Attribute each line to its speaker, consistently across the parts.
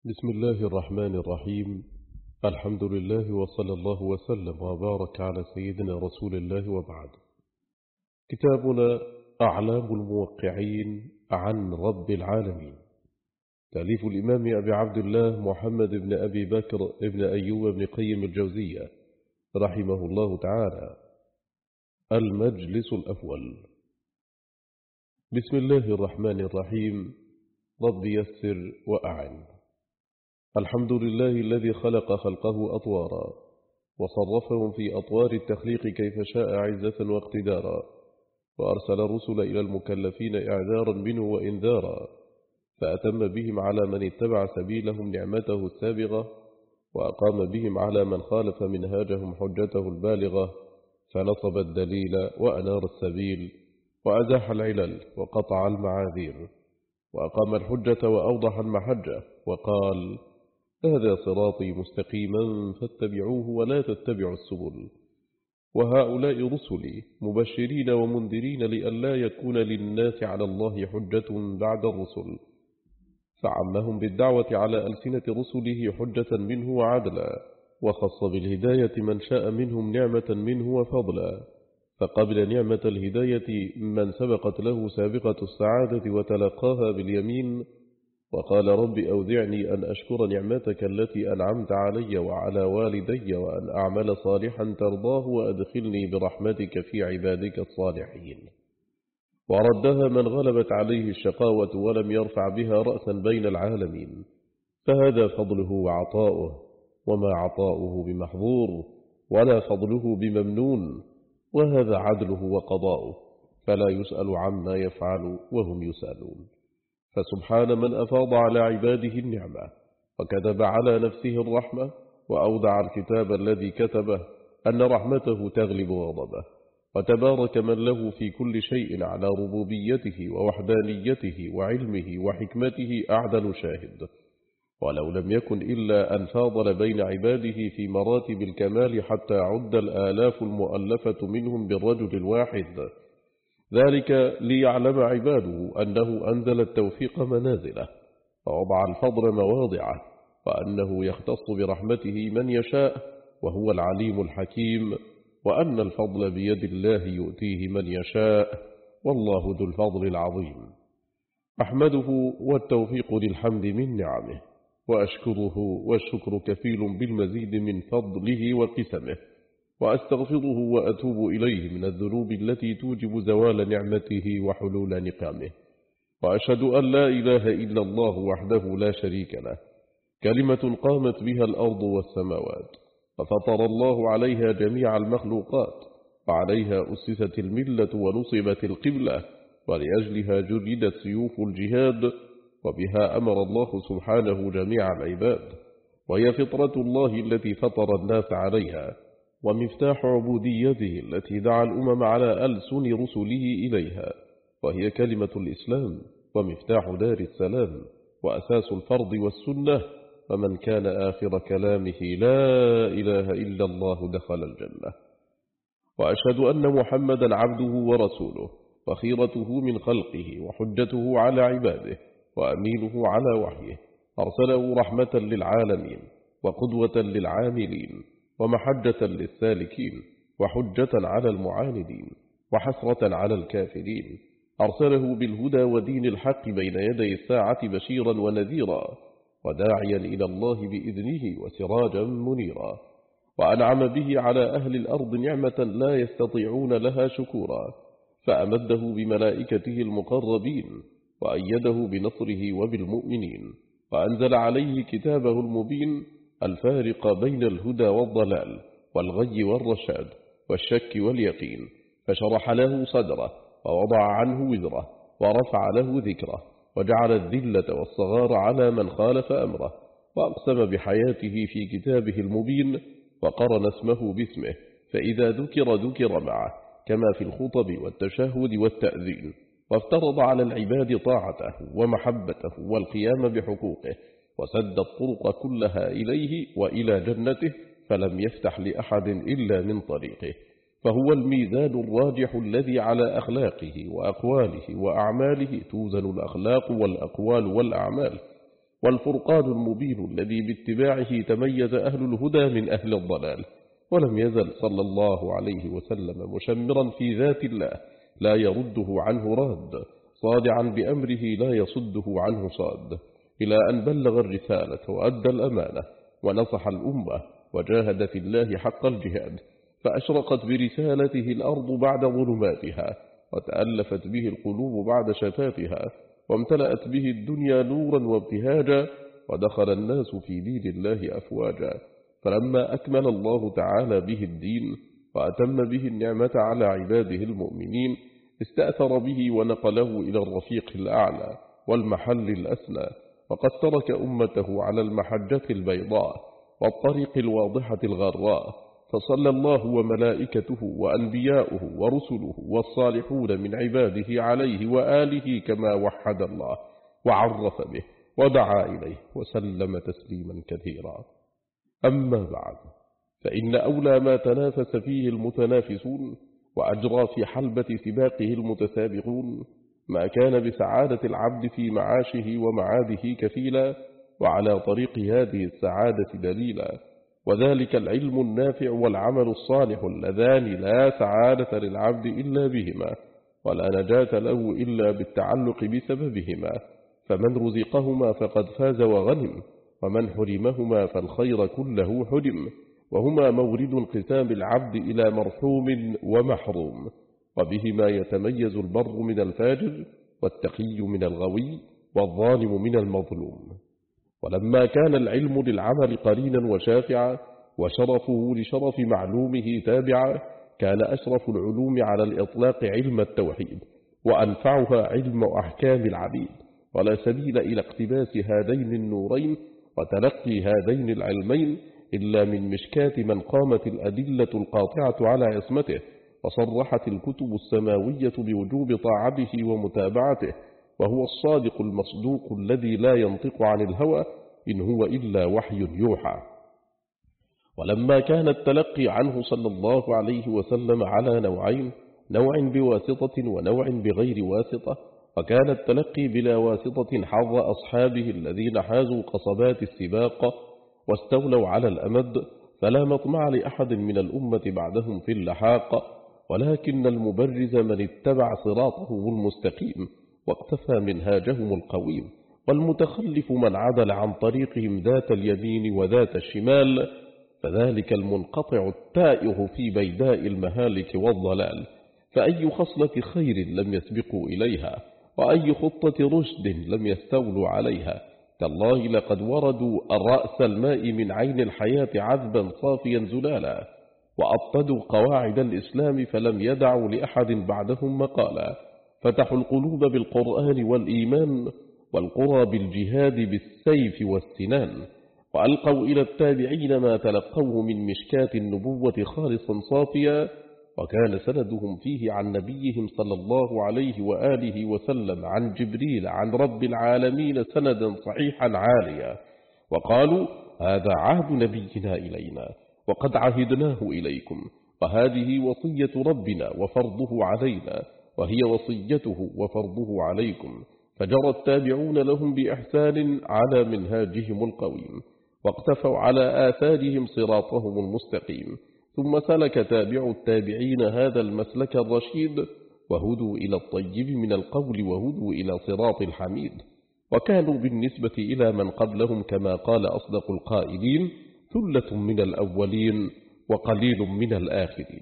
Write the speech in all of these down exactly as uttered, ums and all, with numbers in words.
Speaker 1: بسم الله الرحمن الرحيم. الحمد لله وصلى الله وسلم وبارك على سيدنا رسول الله وبعد. كتابنا أعلام الموقعين عن رب العالمين، تأليف الإمام أبي عبد الله محمد بن أبي بكر بن أيوب بن قيم الجوزية رحمه الله تعالى. المجلس الأول. بسم الله الرحمن الرحيم. رب يسر وأعن. الحمد لله الذي خلق خلقه أطوارا وصرفهم في أطوار التخليق كيف شاء عزة واقتدارا، وأرسل الرسل إلى المكلفين إعذارا منه وإنذارا، فأتم بهم على من اتبع سبيلهم نعمته السابغة، وأقام بهم على من خالف منهاجهم حجته البالغة، فنصب الدليل وأنار السبيل وأزاح العلل وقطع المعاذير، وأقام الحجة وأوضح المحجة، وقال: هذا صراطي مستقيما فاتبعوه ولا تتبعوا السبل. وهؤلاء رسلي مبشرين ومنذرين لئلا يكون للناس على الله حجة بعد الرسل، فعمهم بالدعوة على ألسنة رسله حجة منه وعدلا، وخص بالهداية من شاء منهم نعمة منه وفضلا، فقبل نعمة الهداية من سبقت له سابقة السعادة وتلقاها باليمين، وقال: رب أوزعني أن أشكر نعمتك التي أنعمت علي وعلى والدي وأن أعمل صالحا ترضاه وأدخلني برحمتك في عبادك الصالحين. وردها من غلبت عليه الشقاوة ولم يرفع بها رأسا بين العالمين، فهذا فضله وعطاؤه، وما عطاؤه بمحظور ولا فضله بممنون، وهذا عدله وقضاؤه، فلا يسأل عما يفعل وهم يسألون. فسبحان من أفاض على عباده النعمة وكتب على نفسه الرحمة، وأودع الكتاب الذي كتبه أن رحمته تغلب غضبه، وتبارك من له في كل شيء على ربوبيته ووحدانيته وعلمه وحكمته أعدل شاهد. ولو لم يكن إلا أن فاضل بين عباده في مراتب الكمال حتى عد الآلاف المؤلفة منهم بالرجل الواحد، ذلك ليعلم عباده أنه أنزل التوفيق منازله ووضع الفضل مواضعه، وأنه يختص برحمته من يشاء وهو العليم الحكيم، وأن الفضل بيد الله يؤتيه من يشاء والله ذو الفضل العظيم. أحمده والتوفيق للحمد من نعمه، وأشكره والشكر كفيل بالمزيد من فضله وقسمه، وأستغفره وأتوب إليه من الذنوب التي توجب زوال نعمته وحلول نقامه. وأشهد أن لا إله إلا الله وحده لا شريك له، كلمة قامت بها الأرض والسماوات، ففطر الله عليها جميع المخلوقات، وعليها أسست الملة ونصبت القبلة، ولأجلها جردت سيوف الجهاد، وبها أمر الله سبحانه جميع العباد، وهي فطرة الله التي فطر الناس عليها، ومفتاح عبوديته التي دعا الأمم على ألسن رسله إليها، وهي كلمة الإسلام ومفتاح دار السلام وأساس الفرض والسنة، ومن كان آخر كلامه لا إله إلا الله دخل الجنة. وأشهد أن محمدا عبده ورسوله وخيرته من خلقه وحجته على عباده وأمينه على وحيه، أرسله رحمة للعالمين وقدوة للعاملين ومحجة للسالكين وحجة على المعاندين وحسرة على الكافرين، أرسله بالهدى ودين الحق بين يدي الساعة بشيرا ونذيرا وداعيا إلى الله بإذنه وسراجا منيرا، وأنعم به على أهل الأرض نعمة لا يستطيعون لها شكورا، فأمده بملائكته المقربين وأيده بنصره وبالمؤمنين، وأنزل عليه كتابه المبين الفارق بين الهدى والضلال والغي والرشاد والشك واليقين، فشرح له صدره ووضع عنه وزره ورفع له ذكره، وجعل الذلة والصغار على من خالف أمره، وأقسم بحياته في كتابه المبين، وقرن اسمه باسمه، فإذا ذكر ذكر معه كما في الخطب والتشهد والتأذين، وافترض على العباد طاعته ومحبته والقيام بحقوقه، وسد الطرق كلها إليه وإلى جنته، فلم يفتح لأحد إلا من طريقه، فهو الميزان الراجح الذي على أخلاقه وأقواله وأعماله توزن الأخلاق والأقوال والأعمال، والفرقان المبين الذي باتباعه تميز أهل الهدى من أهل الضلال. ولم يزل صلى الله عليه وسلم مشمرا في ذات الله لا يرده عنه راد، صادعا بأمره لا يصده عنه صاد، إلى أن بلغ الرسالة وأدى الأمانة ونصح الأمة وجاهد في الله حق الجهاد، فأشرقت برسالته الأرض بعد ظلماتها، وتألفت به القلوب بعد شتاتها، وامتلأت به الدنيا نورا وابتهاجا، ودخل الناس في دين الله أفواجا. فلما أكمل الله تعالى به الدين وأتم به النعمة على عباده المؤمنين، استأثر به ونقله إلى الرفيق الأعلى والمحل الأسنى، وقد ترك أمته على المحجة البيضاء والطريق الواضحة الغراء، فصلى الله وملائكته وأنبياؤه ورسله والصالحون من عباده عليه وآله كما وحد الله وعرف به ودعا إليه وسلم تسليما كثيرا. أما بعد، فإن أولى ما تنافس فيه المتنافسون وأجرى في حلبة سباقه المتسابقون ما كان بسعادة العبد في معاشه ومعاده كفيلا، وعلى طريق هذه السعادة دليلا، وذلك العلم النافع والعمل الصالح اللذان لا سعادة للعبد إلا بهما، ولا نجاة له إلا بالتعلق بسببهما، فمن رزقهما فقد فاز وغنم، ومن حرمهما فالخير كله حرم، وهما مورد انقسام العبد إلى مرحوم ومحروم، وبهما يتميز البر من الفاجر، والتقي من الغوي، والظالم من المظلوم. ولما كان العلم للعمل قرينا وشافعا، وشرفه لشرف معلومه تابعا، كان أشرف العلوم على الإطلاق علم التوحيد، وأنفعها علم أحكام العبيد، ولا سبيل إلى اقتباس هذين النورين وتلقي هذين العلمين إلا من مشكاة من قامت الأدلة القاطعة على عصمته، وصرحت الكتب السماوية بوجوب طاعته ومتابعته، وهو الصادق المصدوق الذي لا ينطق عن الهوى إن هو إلا وحي يوحى. ولما كان التلقي عنه صلى الله عليه وسلم على نوعين، نوع بواسطة ونوع بغير واسطة، وكان التلقي بلا واسطة حظ أصحابه الذين حازوا قصبات السباق واستولوا على الأمد، فلا مطمع لأحد من الأمة بعدهم في اللحاق، ولكن المبرز من اتبع صراطهم المستقيم واقتفى منهاجهم القويم، والمتخلف من عدل عن طريقهم ذات اليمين وذات الشمال، فذلك المنقطع التائه في بيداء المهالك والضلال. فأي خصلة خير لم يسبقوا إليها، وأي خطة رشد لم يستولوا عليها. تالله لقد وردوا الرأس الماء من عين الحياة عذبا صافيا زلالا، وأبطدوا قواعد الإسلام فلم يدعوا لأحد بعدهم مقالا، فتحوا القلوب بالقرآن والإيمان، والقرى بالجهاد بالسيف والسنان، وألقوا إلى التابعين ما تلقوه من مشكاة النبوة خالصا صافيا، وكان سندهم فيه عن نبيهم صلى الله عليه وآله وسلم عن جبريل عن رب العالمين سندا صحيحا عاليا، وقالوا هذا عهد نبينا إلينا وقد عهدناه إليكم، وهذه وصية ربنا وفرضه علينا، وهي وصيته وفرضه عليكم. فجرى التابعون لهم بإحسان على منهاجهم القويم، واقتفوا على آثارهم صراطهم المستقيم، ثم سلك تابع التابعين هذا المسلك الرشيد، وهدوا إلى الطيب من القول، وهدوا إلى صراط الحميد، وكانوا بالنسبة إلى من قبلهم كما قال أصدق القائلين ثلة من الأولين وقليل من الآخرين.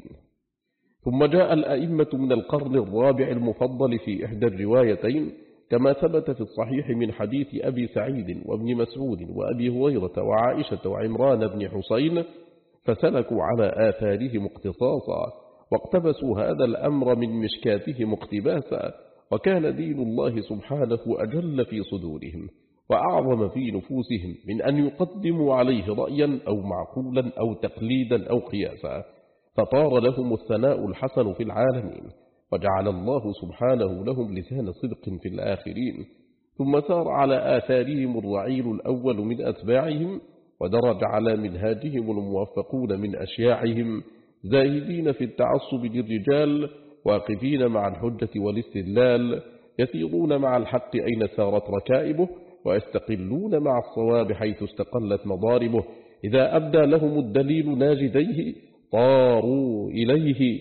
Speaker 1: ثم جاء الأئمة من القرن الرابع المفضل في إحدى الروايتين، كما ثبت في الصحيح من حديث أبي سعيد وابن مسعود وأبي هريرة وعائشة وعمران بن حسين، فسلكوا على آثارهم اقتصاصا، واقتبسوا هذا الأمر من مشكاتهم اقتباسا، وكان دين الله سبحانه أجل في صدورهم وأعظم في نفوسهم من أن يقدموا عليه رأيا أو معقولا أو تقليدا أو قياسا، فطار لهم الثناء الحسن في العالمين، وجعل الله سبحانه لهم لسان صدق في الآخرين. ثم سار على آثارهم الرعيل الأول من أتباعهم، ودرج على منهاجهم الموفقون من أشياعهم، زاهدين في التعصب للرجال، واقفين مع الحجة والاستدلال، يسيرون مع الحق أين سارت ركائبه، ويستقلون مع الصواب حيث استقلت مضاربه. إذا أبدى لهم الدليل ناجديه طاروا إليه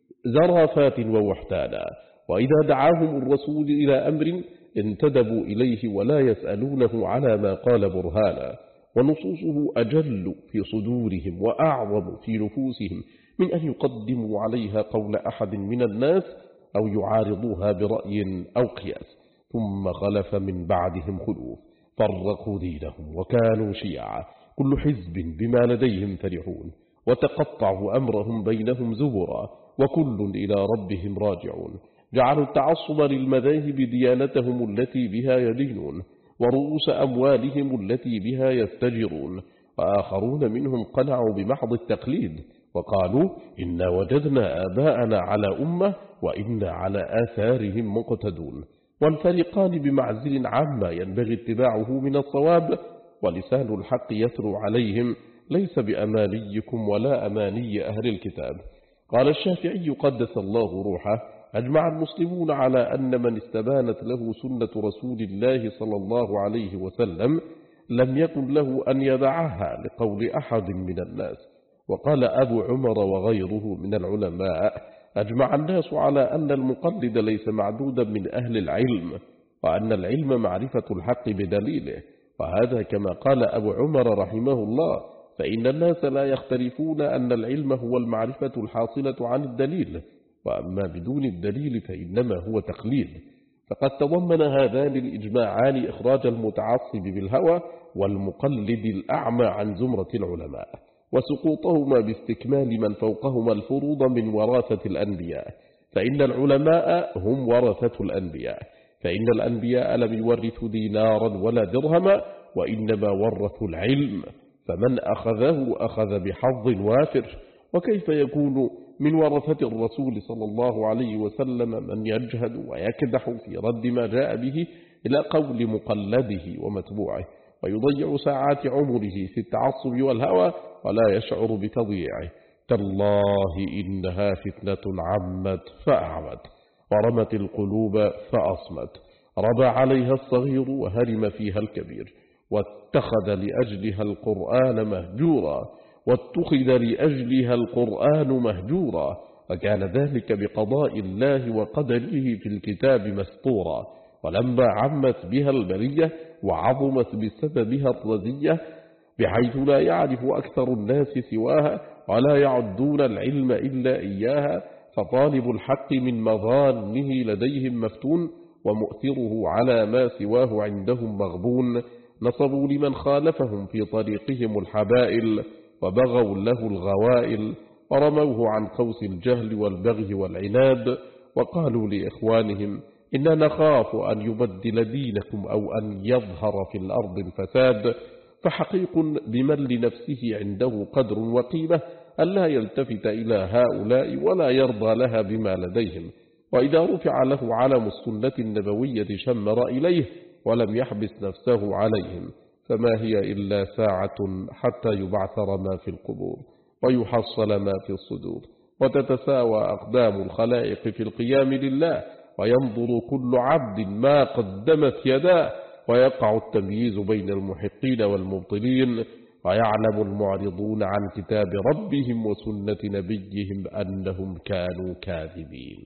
Speaker 1: زرافات ووحتانا، وإذا دعاهم الرسول إلى أمر انتدبوا إليه ولا يسألونه على ما قال برهانا. ونصوصه أجل في صدورهم وأعظم في نفوسهم من أن يقدموا عليها قول أحد من الناس أو يعارضوها برأي أو قياس. ثم خلف من بعدهم خلوف فرقوا دينهم وكانوا شيعا، كل حزب بما لديهم فرحون، وتقطعوا أمرهم بينهم زبرا، وكل إلى ربهم راجعون. جعلوا التعصب للمذاهب ديانتهم التي بها يدينون، ورؤوس أموالهم التي بها يستجرون. وآخرون منهم قنعوا بمحض التقليد وقالوا إنا وجدنا آباءنا على أمة وإنا على آثارهم مقتدون. والفريقان بمعزل عما ينبغي اتباعه من الصواب، ولسان الحق يتلو عليهم ليس بأمانيكم ولا أماني أهل الكتاب. قال الشافعي قدس الله روحه: أجمع المسلمون على أن من استبانت له سنة رسول الله صلى الله عليه وسلم لم يكن له أن يدعها لقول أحد من الناس. وقال أبو عمر وغيره من العلماء: أجمع الناس على أن المقلد ليس معدودا من أهل العلم، وأن العلم معرفة الحق بدليله. وهذا كما قال أبو عمر رحمه الله: فإن الناس لا يختلفون أن العلم هو المعرفة الحاصلة عن الدليل، وأما بدون الدليل فإنما هو تقليد. فقد تضمن هذان الإجماعان إخراج المتعصب بالهوى والمقلد الأعمى عن زمرة العلماء، وسقوطهما باستكمال من فوقهما الفروض من وراثة الأنبياء، فإن العلماء هم ورثة الأنبياء، فإن الأنبياء لم يورثوا دينارا ولا درهما، وإنما ورثوا العلم، فمن أخذه أخذ بحظ وافر. وكيف يكون من ورثة الرسول صلى الله عليه وسلم من يجهد ويكدح في رد ما جاء به إلى قول مقلده ومتبوعه، ويضيع ساعات عمره في التعصب والهوى ولا يشعر بتضييعه؟ تالله إنها فتنة عمت فأعمت، ورمت القلوب فأصمت، ربى عليها الصغير وهرم فيها الكبير، واتخذ لأجلها القرآن مهجورا واتخذ لأجلها القرآن مهجورا، وكان ذلك بقضاء الله وقدره في الكتاب مسطورا. ولما عمت بها البرية وعظمت بسببها الرزية بحيث لا يعرف أكثر الناس سواها ولا يعدون العلم إلا إياها، فطالب الحق من مظانه لديهم مفتون، ومؤثره على ما سواه عندهم مغبون. نصبوا لمن خالفهم في طريقهم الحبائل، وبغوا له الغوائل، ورموه عن قوس الجهل والبغي والعناد، وقالوا لإخوانهم: إنا نخاف أن يبدل دينكم أو أن يظهر في الأرض الفساد. فحقيق بمن لنفسه عنده قدر وقيمة ألا يلتفت إلى هؤلاء ولا يرضى لها بما لديهم، وإذا رفع له علم السنة النبوية شمر إليه ولم يحبس نفسه عليهم، فما هي إلا ساعة حتى يبعثر ما في القبور ويحصل ما في الصدور، وتتساوى أقدام الخلائق في القيام لله، وينظر كل عبد ما قدمت يداه، ويقع التمييز بين المحقين والمبطلين، ويعلم المعرضون عن كتاب ربهم وسنة نبيهم أنهم كانوا كاذبين.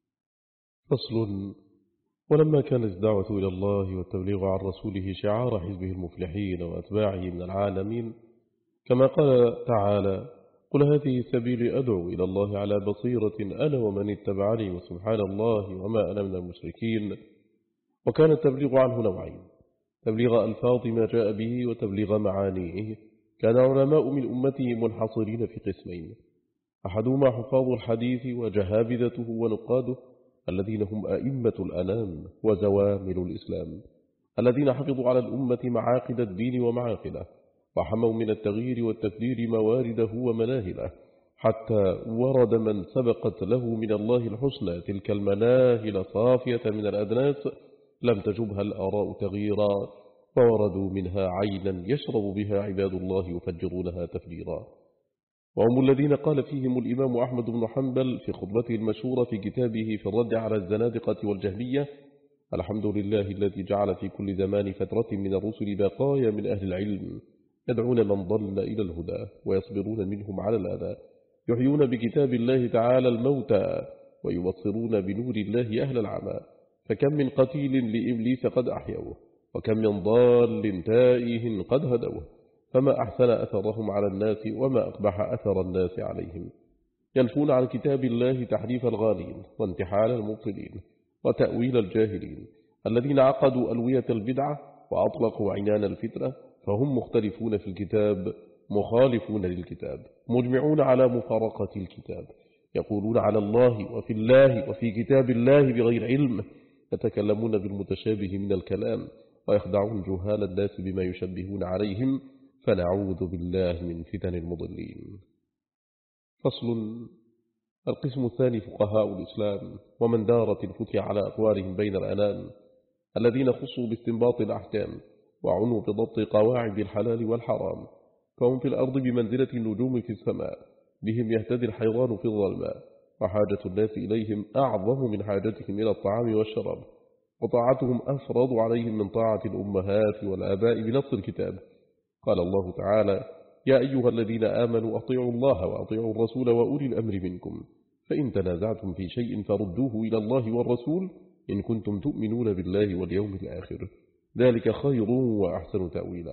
Speaker 1: فصل. ولما كانت الدعوة إلى الله والتبليغ عن رسوله شعار حزبه المفلحين وأتباعه من العالمين، كما قال تعالى: قل هذه سبيلي أدعو إلى الله على بصيرة أنا ومن اتبعني وسبحان الله وما أنا من المشركين. وكان التبليغ عنه نوعين: تبليغ ألفاظ ما جاء به وتبليغ معانيه. كان علماء من أمته منحصرين في قسمين: أحدهما حفاظ الحديث وجهابذته ونقاده الذين هم أئمة الأنام وزوامل الإسلام، الذين حفظوا على الأمة معاقد الدين ومعاقله، وحموا من التغيير والتكدير موارده ومناهله، حتى ورد من سبقت له من الله الحسنى تلك المناهل صافية من الأدناس لم تجبها الآراء تغييرا، فوردوا منها عينا يشرب بها عباد الله يفجرونها تفجيرا. وهم الذين قال فيهم الإمام أحمد بن حنبل في خطبته المشهورة في كتابه في الرد على الزنادقة والجهمية: الحمد لله الذي جعل في كل زمان فترة من الرسل بقايا من أهل العلم يدعون من ضل إلى الهدى ويصبرون منهم على الأذى، يحيون بكتاب الله تعالى الموتى ويبصرون بنور الله أهل العمى. فكم من قتيل لإبليس قد أحيوه، وكم من ضال تائه قد هدوه، فما أحسن أثرهم على الناس وما أقبح أثر الناس عليهم. ينفون عن كتاب الله تحريف الغالين وانتحال المبطلين وتأويل الجاهلين الذين عقدوا ألوية البدعة وأطلقوا عنان الفتنة، فهم مختلفون في الكتاب مخالفون للكتاب مجمعون على مفارقة الكتاب، يقولون على الله وفي الله وفي كتاب الله بغير علم، يتكلمون بالمتشابه من الكلام ويخدعون جهال الناس بما يشبهون عليهم، فنعوذ بالله من فتن المضلين. فصل. القسم الثاني فقهاء الإسلام ومن دارت الفتية على أقوالهم بين الأنام، الذين خصوا باستنباط الأحكام وعنوا بضبط قواعد الحلال والحرام، فهم في الأرض بمنزلة النجوم في السماء، بهم يهتدي الحيوان في الظلماء، وحاجة الناس إليهم أعظم من حاجتهم إلى الطعام والشراب، وطاعتهم أفرض عليهم من طاعة الأمهات والآباء بنص الكتاب. قال الله تعالى: يا أيها الذين آمنوا أطيعوا الله وأطيعوا الرسول وأولي الأمر منكم، فإن تنازعتم في شيء فردوه إلى الله والرسول إن كنتم تؤمنون بالله واليوم الآخر، ذلك خير وأحسن تأويلا.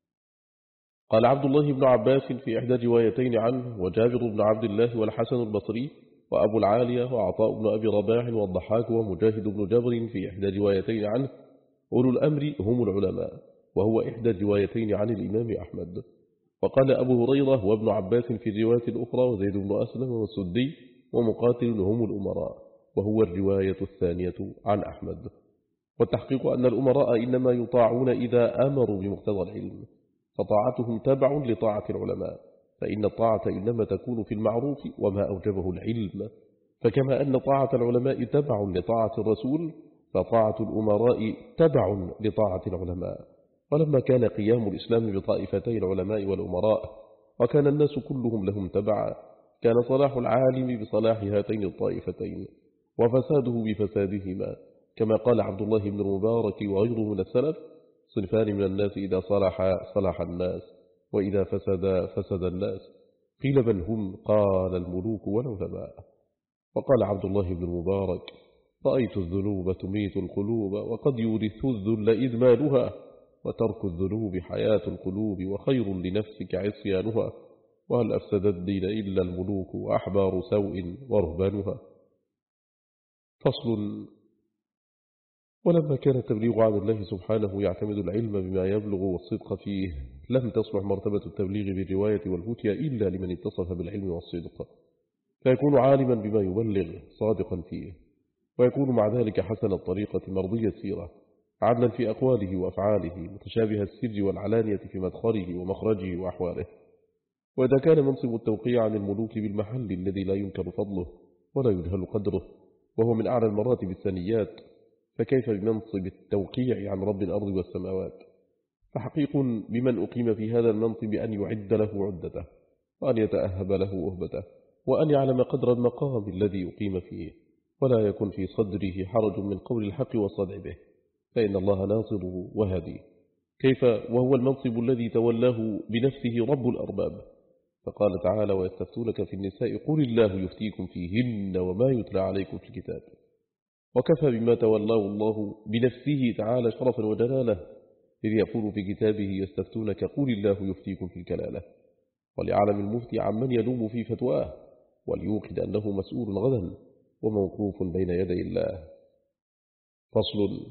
Speaker 1: قال عبد الله بن عباس في إحدى روايتين عنه، وجابر بن عبد الله والحسن البصري وأبو العالية وعطاء بن أبي رباح والضحاك ومجاهد بن جبر في إحدى روايتين عنه، أولو الأمر هم العلماء، وهو إحدى الروايتين عن الإمام أحمد. وقال أبو هريرة وابن عباس في الرواية الأخرى وزيد بن أسلم والسدي ومقاتل هم الأمراء، وهو الرواية الثانية عن أحمد. والتحقيق أن الأمراء إنما يطاعون إذا أمروا بمقتضى العلم، فطاعتهم تبع لطاعة العلماء، فإن الطاعة إنما تكون في المعروف وما أوجبه العلم، فكما أن طاعة العلماء تبع لطاعة الرسول، فطاعة الأمراء تبع لطاعة العلماء. ولما كان قيام الإسلام بطائفتي العلماء والأمراء وكان الناس كلهم لهم تبعا، كان صلاح العالم بصلاح هاتين الطائفتين وفساده بفسادهما، كما قال عبد الله بن المبارك وغيره من السلف: صنفان من الناس إذا صلح صلح الناس، وإذا فسد فسد الناس. قيل من هم؟ قال: الملوك والعلماء. وقال عبد الله بن المبارك: رأيت الذنوب تميت القلوب، وقد يورث الذل إذمانها، وترك الذنوب حياة القلوب، وخير لنفسك عصيانها، وهل أفسد الدين إلا الملوك وأحبار سوء ورهبانها. فصل. ولما كان التبليغ عن الله سبحانه يعتمد العلم بما يبلغ والصدق فيه، لم تصلح مرتبة التبليغ بالرواية والفتية إلا لمن اتصف بالعلم والصدق، فيكون عالما بما يبلغ صادقا فيه، ويكون مع ذلك حسن الطريقة مرضي السيرة، عدلا في أقواله وأفعاله، متشابه السر والعلانية في مدخله ومخرجه وأحواله. وإذا كان منصب التوقيع عن الملوك بالمحل الذي لا ينكر فضله ولا يجهل قدره، وهو من أعلى المراتب الثنيات، فكيف بمنصب التوقيع عن رب الأرض والسماوات؟ فحقيق بمن أقيم في هذا المنصب أن يعد له عدته، وأن يتأهب له أهبته، وأن يعلم قدر المقام الذي يقيم فيه، ولا يكن في صدره حرج من قول الحق والصدع به، فإن الله ناصره وهديه. كيف وهو المنصب الذي تولاه بنفسه رب الأرباب؟ فقال تعالى: ويستفتونك في النساء قل الله يفتيكم فيهن وما يتلى عليكم في الكتاب. وكفى بما تولاه الله بنفسه تعالى شرفا ودلالة، إذ يقول في كتابه: يستفتونك قل الله يفتيكم في الكلالة. وليعلم المفتي عمن يلوم في فتواه، وليوقد أنه مسؤول غدا وموقوف بين يدي الله. فصل.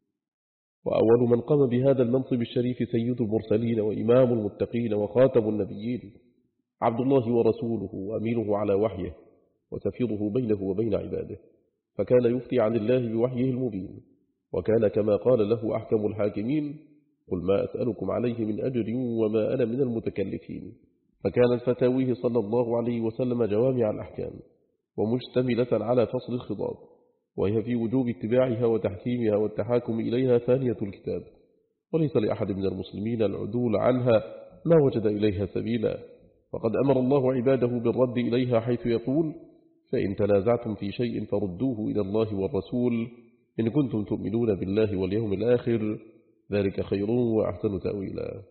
Speaker 1: وأول من قام بهذا المنصب الشريف سيد المرسلين وإمام المتقين وخاتم النبيين، عبد الله ورسوله وأمينه على وحيه وسفيره بينه وبين عباده، فكان يفتي عن الله بوحيه المبين، وكان كما قال له أحكم الحاكمين: قل ما أسألكم عليه من أجر وما أنا من المتكلفين. فكانت فتاويه صلى الله عليه وسلم جوامع الأحكام ومشتملة على فصل الخضاب، وهي في وجوب اتباعها وتحكيمها والتحاكم إليها ثانية الكتاب، وليس لأحد من المسلمين العدول عنها ما وجد إليها سبيلا. وقد أمر الله عباده بالرد إليها، حيث يقول: فإن تنازعتم في شيء فردوه إلى الله والرسول إن كنتم تؤمنون بالله واليوم الآخر ذلك خير وأحسن تأويلا.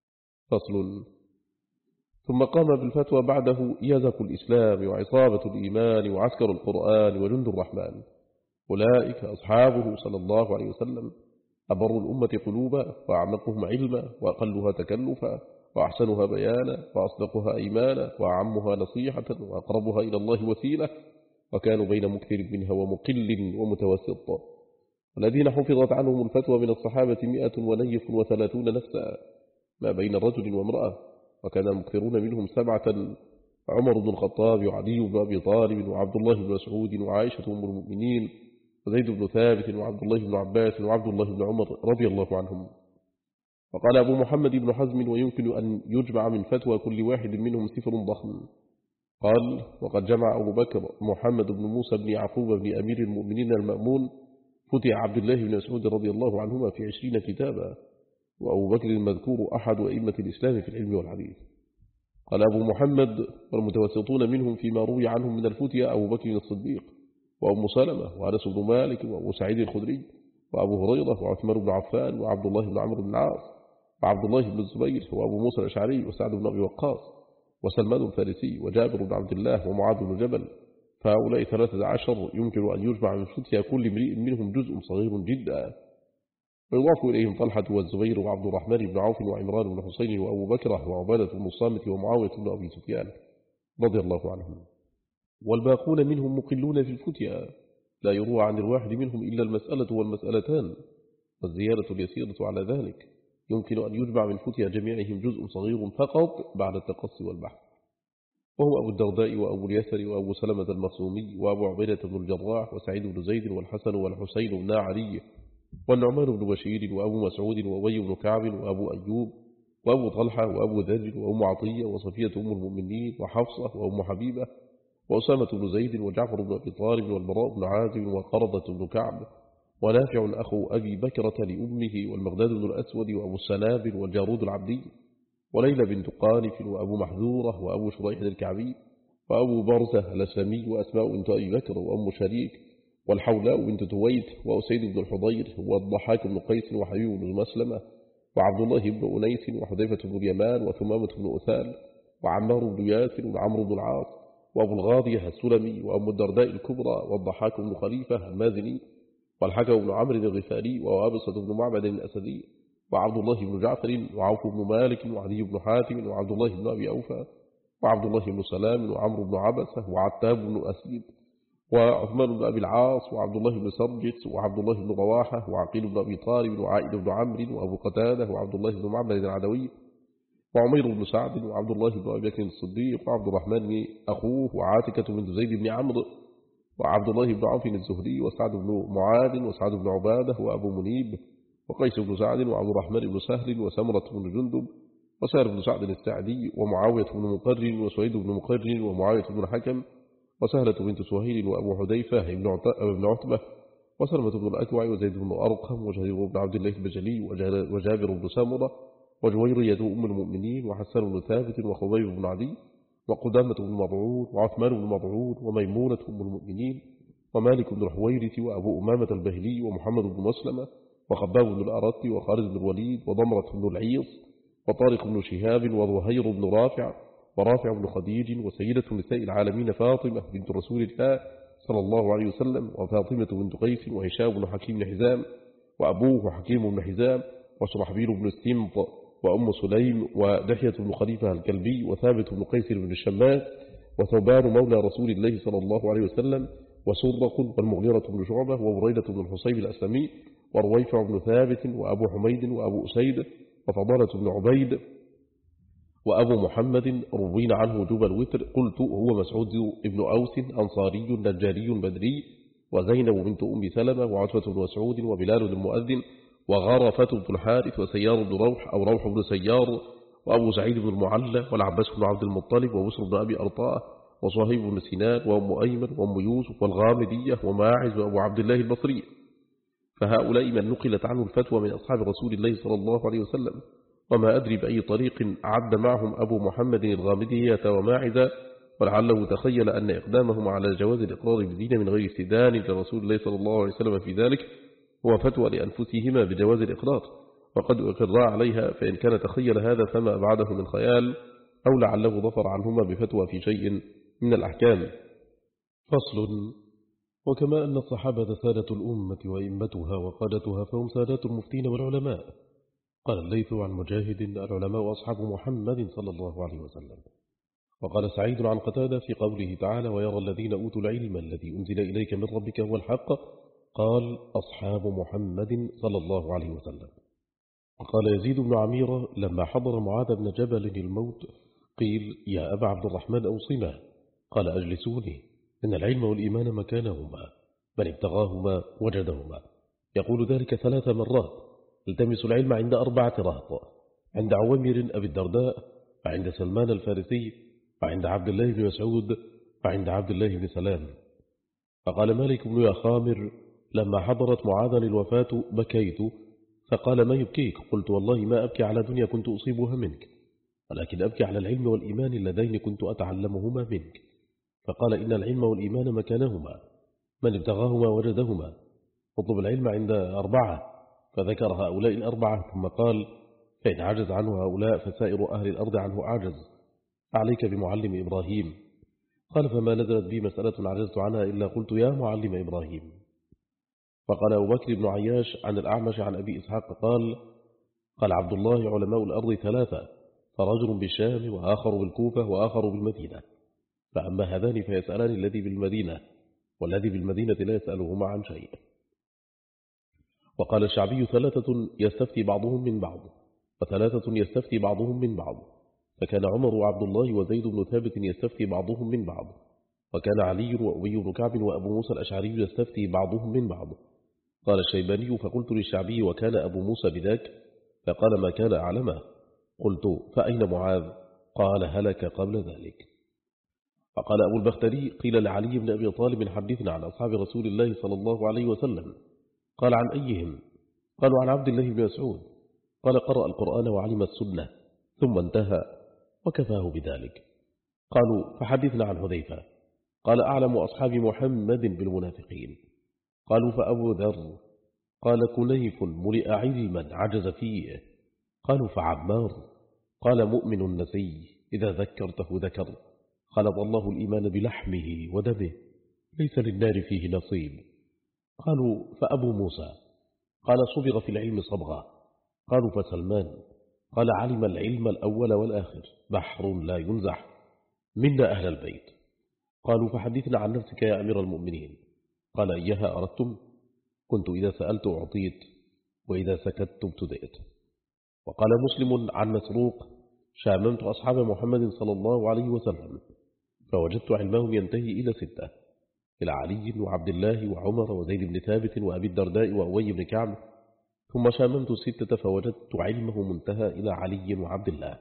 Speaker 1: فصل. ثم قام بالفتوى بعده يزك الإسلام وعصابة الإيمان وعسكر القرآن وجند الرحمن، أولئك أصحابه صلى الله عليه وسلم، أبر الأمة قلوبا وأعمقهم علما وأقلها تكلفا وأحسنها بيانا وأصدقها إيمانا وأعمها نصيحة وأقربها إلى الله وسيلة، وكانوا بين مكثر منها ومقل ومتوسط. والذين حفظت عنهم الفتوى من الصحابة مئة ونيف وثلاثون نفسا ما بين رجل وامرأة، وكان المكثرون منهم سبعة: عمر بن الخطاب وعلي بن أبي طالب وعبد الله بن مسعود وعائشة أم المؤمنين وزيد بن ثابت وعبد الله بن عباس وعبد الله بن عمر رضي الله عنهم. وقال أبو محمد بن حزم: ويمكن أن يجمع من فتوى كل واحد منهم سفر ضخم. قال: وقد جمع أبو بكر محمد بن موسى بن يعقوب بن أمير المؤمنين المأمون فتي عبد الله بن مسعود رضي الله عنهما في عشرين كتابا، وأبو بكر المذكور أحد أئمة الإسلام في العلم والحديث. قال أبو محمد: والمتوسطون منهم فيما روي عنهم من الفتيا أبو بكر الصديق وأم سلمة وأنس بن مالك وأبو سعيد الخدري وأبو هريرة وعثمان بن عفان وعبد الله بن عمرو بن العاص وعبد الله بن الزبير وأبو موسى الأشعري وسعد بن أبي وقاص وسلمان الفارسي وجابر بن عبد الله ومعاذ بن جبل، فهؤلاء ثلاثة عشر يمكن أن يجمع من فتيا كل امرئ منهم جزء صغير جدا، ويضاف إليهم طلحة والزبير وعبد الرحمن بن عوف وعمران بن حسين وأبو بكرة وعبادة بن الصامت ومعاوية بن أبي سفيان رضي الله عنهم. والباقون منهم مقلون في الفتيا، لا يروى عن الواحد منهم إلا المسألة والمسألتان، والزيادة اليسيرة على ذلك. يمكن أن يجمع من فتيا جميعهم جزء صغير فقط بعد التقصي والبحث، وهو أبو الدرداء وأبو اليسر وأبو سلمة المخزومي وأبو عبيدة بن الجراح وسعيد بن زيد والحسن والحسين بن علي والنعمان بن بشير وأبو مسعود وأبي بن كعب وأبو أيوب وأبو طلحة وأبو ذر وأم عطية وصفية أم المؤمنين وحفصة وأم حبيبة وأسامة بن زيد وجعفر بن أبي طالب والبراء بن عازب وقرضة بن كعب ونافع أخو أبي بكرة لأمه والمغداد بن الأسود وأبو السنابل والجارود العبدي وليلى بنت قانف وأبو محذورة وأبو شريح الكعبي وأبو برزة الأسلمي وأسماء بنت أبي بكر وأم شريك والحولاء بنت تويت وأسيد بن الحضير والضحاك بن قيس وحبيب بن مسلمة وعبد الله بن أنيس وحذيفة بن اليمان وثمامة بن أثال وعمار بن ياسر وعمرو بن العاص وأبو الغاضية السلمي وأم الدرداء الكبرى والضحاك بن خليفة المازني والحكم بن عمرو الغفاري ووابصة بن معبد الأسدي وعبد الله بن جعفر وعوف بن مالك وعلي بن حاتم وعبد الله بن أبي أوفى وعبد الله بن سلام وعمرو بن عبسة وعتاب بن أسيد وعثمان بن أبي العاص وعبد الله بن سرجس وعبد الله بن رواحة وعقيل بن أبي طالب وعائد بن عمرو وأبو قتادة وعبد الله بن معبد العدوي وعمير بن سعد وعبد الله بن أبي بكر الصديق وعبد الرحمن أخوه وعاتكة بن زيد بن عمرو وعبد الله بن عوف الزهري وسعد بن معاذ وسعد بن عبادة وأبو منيب وقيس بن سعد وعبد الرحمن بن سهل وسمرة بن جندب وسار بن سعد السعدي ومعاوية بن مقرن وسويد بن مقرن ومعاوية بن حكم وسهلة بنت سهيل وأبو حذيفة بن عتبة وسلمة بن الأكوع وزيد بن أرقم وجرير بن عبد الله البجلي وجابر بن سامرة وجويرية أم المؤمنين وحسان بن ثابت وخبيب بن عدي وقدامة بن مضعون وعثمان بن مضعون وميمونة أم المؤمنين ومالك بن الحويرث وأبو أمامة البهلي ومحمد بن مسلمة وخباب بن الأرت وخالد بن الوليد وضمرة بن العيص وطارق بن شهاب وظهير بن رافع ورافع بن خديج وسيدة نساء العالمين فاطمة بنت رسول الله صلى الله عليه وسلم وفاطمة بنت قيس وهشام بن حكيم بن حزام وأبوه حكيم بن حزام وشرحبيل بن السمط وأم سليم ودحية بن خليفة الكلبي وثابت بن قيس بن الشماس وثوبان مولى رسول الله صلى الله عليه وسلم وسرق والمغيرة بن شعبة وبريدة بن الحصيب الأسلمي ورويفع بن ثابت وأبو حميد وأبو أسيد وفضالة بن عبيد وأبو محمد روين عنه وجوب الوتر. قلت هو مسعود بن أوس أنصاري نجاري بدري وزينب بنت أم سلمة وعتبة بن مسعود وبلال المؤذن وغرفة بن الحارث وسيار بن روح أو روح بن سيار وأبو سعيد بن المعلى والعباس بن عبد المطلب وبسر بن أبي أرطاء وصهيب بن سنان وأم أيمن وأم يوسف والغامدية وماعز وأبو عبد الله البصري. فهؤلاء من نقلت عنه الفتوى من أصحاب رسول الله صلى الله عليه وسلم، وما أدري بأي طريق عد معهم أبو محمد الغامدية وماعز ولعله تخيل أن إقدامهم على جواز الإقرار بدين من غير استئذان لرسول الله صلى الله عليه وسلم في ذلك هو فتوى لأنفسهما بجواز الإقرار، وقد أقرا عليها، فإن كان تخيل هذا فما أبعده من خيال، أو لعله ظفر عنهما بفتوى في شيء من الأحكام. فصل. وكما أن الصحابة سادة الأمة وإمتها وقادتها فهم سادات المفتين والعلماء. قال الليث عن مجاهد: العلماء أصحاب محمد صلى الله عليه وسلم. وقال سعيد عن قتادة في قوله تعالى: ويرى الذين أوتوا العلم الذي أنزل إليك من ربك هو الحق، قال: أصحاب محمد صلى الله عليه وسلم. وقال يزيد بن عميرة لما حضر معاذ بن جبل الموت قيل: يا أبا عبد الرحمن أوصنا. قال: أجلسوني، إن العلم والإيمان مكانهما، من ابتغاهما وجدهما. يقول ذلك ثلاث مرات: التمس العلم عند أربعة رهط، عند عوامر أبي الدرداء، وعند سلمان الفارسي، وعند عبد الله بن مسعود، وعند عبد الله بن سلام. فقال مالك بن يخامر لما حضرت معاذ الوفاة بكيت، فقال: ما يبكيك؟ قلت: والله ما أبكي على دنيا كنت أصيبها منك، ولكن أبكي على العلم والإيمان اللذين كنت أتعلمهما منك. فقال: إن العلم والإيمان مكانهما، من ابتغاهما وجدهما، اطلب العلم عند أربعة، فذكر هؤلاء الأربعة، ثم قال: فإن عجز عنه هؤلاء فسائر أهل الأرض عنه أعجز، عليك بمعلم إبراهيم. قال: فما نزلت بي مسألة عجزت عنها إلا قلت: يا معلم إبراهيم. فقال أبو بكر بن عياش عن الأعمش عن أبي إسحاق قال: قال عبد الله: علماء الأرض ثلاثة، فرجل بالشام، وآخر بالكوفة، وآخر بالمدينة، فأما هذان فيسألان الذي بالمدينة، والذي بالمدينة لا يسألهما عن شيء. وقال الشعبي: ثلاثة يستفتي بعضهم من بعض، وثلاثة يستفتي بعضهم من بعض، فكان عمر وعبد الله وزيد بن ثابت يستفتي بعضهم من بعض، وكان علي وأبي بن كعب وأبو موسى الأشعري يستفتي بعضهم من بعض. قال الشيباني: فقلت للشعبي: وكان أبو موسى بذاك؟ فقال: ما كان أعلمه. قلت: فأين معاذ؟ قال: هلك قبل ذلك. فقال أبو البختري: قيل لعلي بن أبي طالب: حدثنا عن أصحاب رسول الله صلى الله عليه وسلم. قال: عن أيهم؟ قالوا: عن عبد الله بن مسعود. قال: قرأ القرآن وعلم السنة، ثم انتهى، وكفاه بذلك. قالوا: فحدثنا عن حذيفة. قال: أعلم أصحاب محمد بالمنافقين. قالوا: فأبو ذر. قال: كنيف ملئ علما عجز فيه. قالوا: فعمار. قال: مؤمن نسي إذا ذكرته ذكر، خلط الله الإيمان بلحمه ودمه، ليس للنار فيه نصيب. قالوا: فأبو موسى. قال: صبغ في العلم صبغا. قالوا: فسلمان. قال: علم العلم الأول والآخر، بحر لا ينزح، منا أهل البيت. قالوا: فحدثنا عن نفسك يا أمير المؤمنين. قال: إياها أردتم؟ كنت إذا سألت أعطيت، وإذا سكت ابتدأت. وقال مسلم عن مسروق: شاممت أصحاب محمد صلى الله عليه وسلم، فوجدت علمهم ينتهي إلى ستة، إلى علي وعبد الله وعمر وزيد بن ثابت وأبي الدرداء وأبي بن كعب، ثم شاممت الستة فوجدت علمه منتهى إلى علي وعبد الله.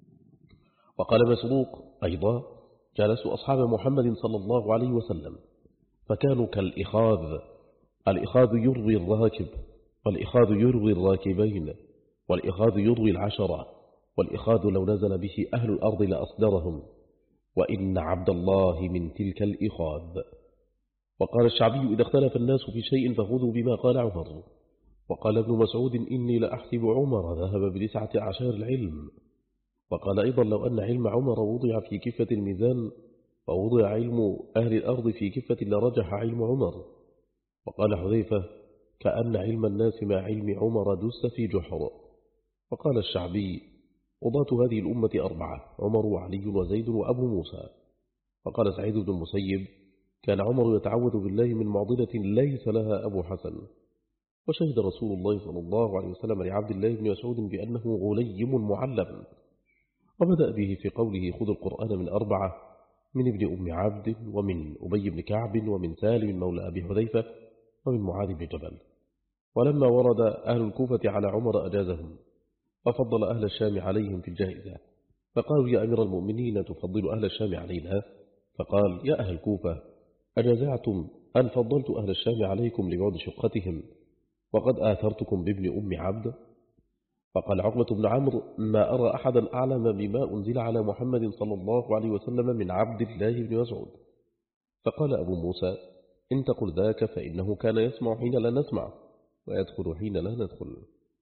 Speaker 1: وقال مسروق أيضا: جلست أصحاب محمد صلى الله عليه وسلم، فكانوا كالإخاذ، الإخاذ يروي الراكب، والإخاذ يروي الراكبين، والإخاذ يروي العشرة، والإخاذ لو نزل به أهل الأرض لأصدرهم، وإن عبد الله من تلك الإخاذ. وقال الشعبي: إذا اختلف الناس في شيء فخذوا بما قال عمر. وقال ابن مسعود: إني لأحسب عمر ذهب بتسعة عشر العلم. وقال أيضا: لو أن علم عمر وضع في كفة الميزان، ووضع علم أهل الأرض في كفة لرجح علم عمر. وقال حذيفة: كأن علم الناس مع علم عمر دس في جحر. وقال الشعبي: قضاة هذه الأمة أربعة: عمر وعلي وزيد وأبو موسى. وقال سعيد بن المسيب: كان عمر يتعوذ بالله من معضلة ليس لها أبو حسن. وشهد رسول الله صلى الله عليه وسلم لعبد الله بن مسعود بأنه غليم معلم، وبدأ به في قوله: خذ القرآن من أربعة: من ابن أم عبد، ومن أبي بن كعب، ومن سالم مولى أبي حذيفة، ومن معاذ بن جبل. ولما ورد أهل الكوفة على عمر أجازهم، وفضل أهل الشام عليهم في الجائزة، فقالوا: يا أمير المؤمنين تفضل أهل الشام علينا؟ فقال: يا أهل الكوفة، أجزعتم أن فضلت أهل الشام عليكم لبعد شقتهم، وقد آثرتكم بابن أم عبد؟ فقال عقبة بن عمرو: ما أرى أحدا أعلم بما أنزل على محمد صلى الله عليه وسلم من عبد الله بن مسعود. فقال أبو موسى: إن تقل ذاك فإنه كان يسمع حين لا نسمع، ويدخل حين لا ندخل.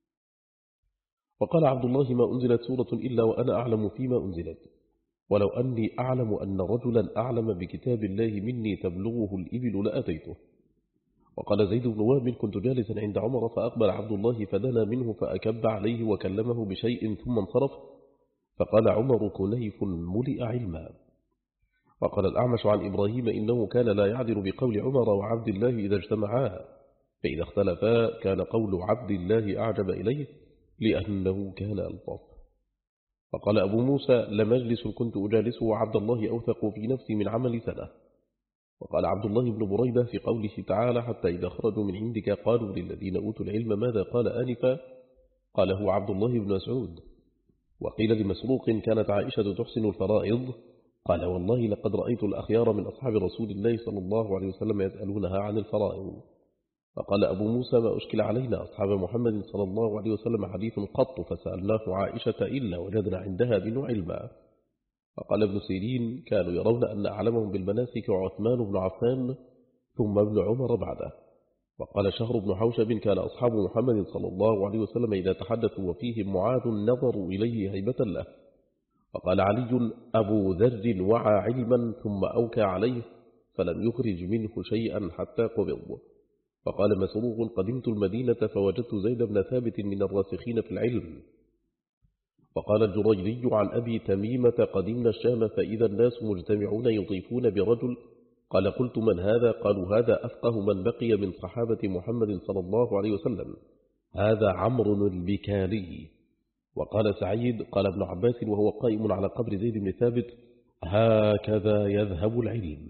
Speaker 1: وقال عبد الله: ما أنزلت سورة إلا وأنا أعلم فيما أنزلت، ولو أني أعلم أن رجلا أعلم بكتاب الله مني تبلغه الإبل لأتيته. وقال زيد بن وهب: كنت جالسا عند عمر فأقبل عبد الله فدنا منه فأكب عليه وكلمه بشيء ثم انصرف، فقال عمر: كنيف ملئ علما. وقال الأعمش عن إبراهيم: إنه كان لا يعدل بقول عمر وعبد الله إذا اجتمعا، فإذا اختلفا كان قول عبد الله أعجب إليه لأنه كان ألطف. فقال أبو موسى: لمجلس كنت أجالسه وعبد الله أوثق في نفسي من عمل سنة. وقال عبد الله بن بريدة في قوله تعالى: حتى إذا خرجوا من عندك قالوا للذين أوتوا العلم ماذا قال آنفا، قاله عبد الله بن مسعود. وقيل لمسروق: كانت عائشة تحسن الفرائض، قال: والله لقد رأيت الأخيار من أصحاب رسول الله صلى الله عليه وسلم يسألونها عن الفرائض. فقال أبو موسى: ما أشكل علينا أصحاب محمد صلى الله عليه وسلم حديث قط فسألناه عائشة إلا وجدنا عندها منه علما. فقال ابن سيرين: كانوا يرون أن أعلمهم بالمناسك عثمان بن عفان ثم ابن عمر بعده. وقال شهر بن حوشب: كان أصحاب محمد صلى الله عليه وسلم إذا تحدثوا وفيهم معاذ نظروا إليه هيبة له. وقال علي: أبو ذر وعى علما ثم أوكى عليه فلم يخرج منه شيئا حتى قبض. فقال مسروق: قدمت المدينة فوجدت زيد بن ثابت من الراسخين في العلم. وقال الجريري عن أبي تميمة: قدمنا الشام فإذا الناس مجتمعون يضيفون برجل، قال: قلت: من هذا؟ قالوا: هذا أفقه من بقي من صحابة محمد صلى الله عليه وسلم، هذا عمرو البكالي. وقال سعيد: قال ابن عباس وهو قائم على قبر زيد بن ثابت: هكذا يذهب العلم.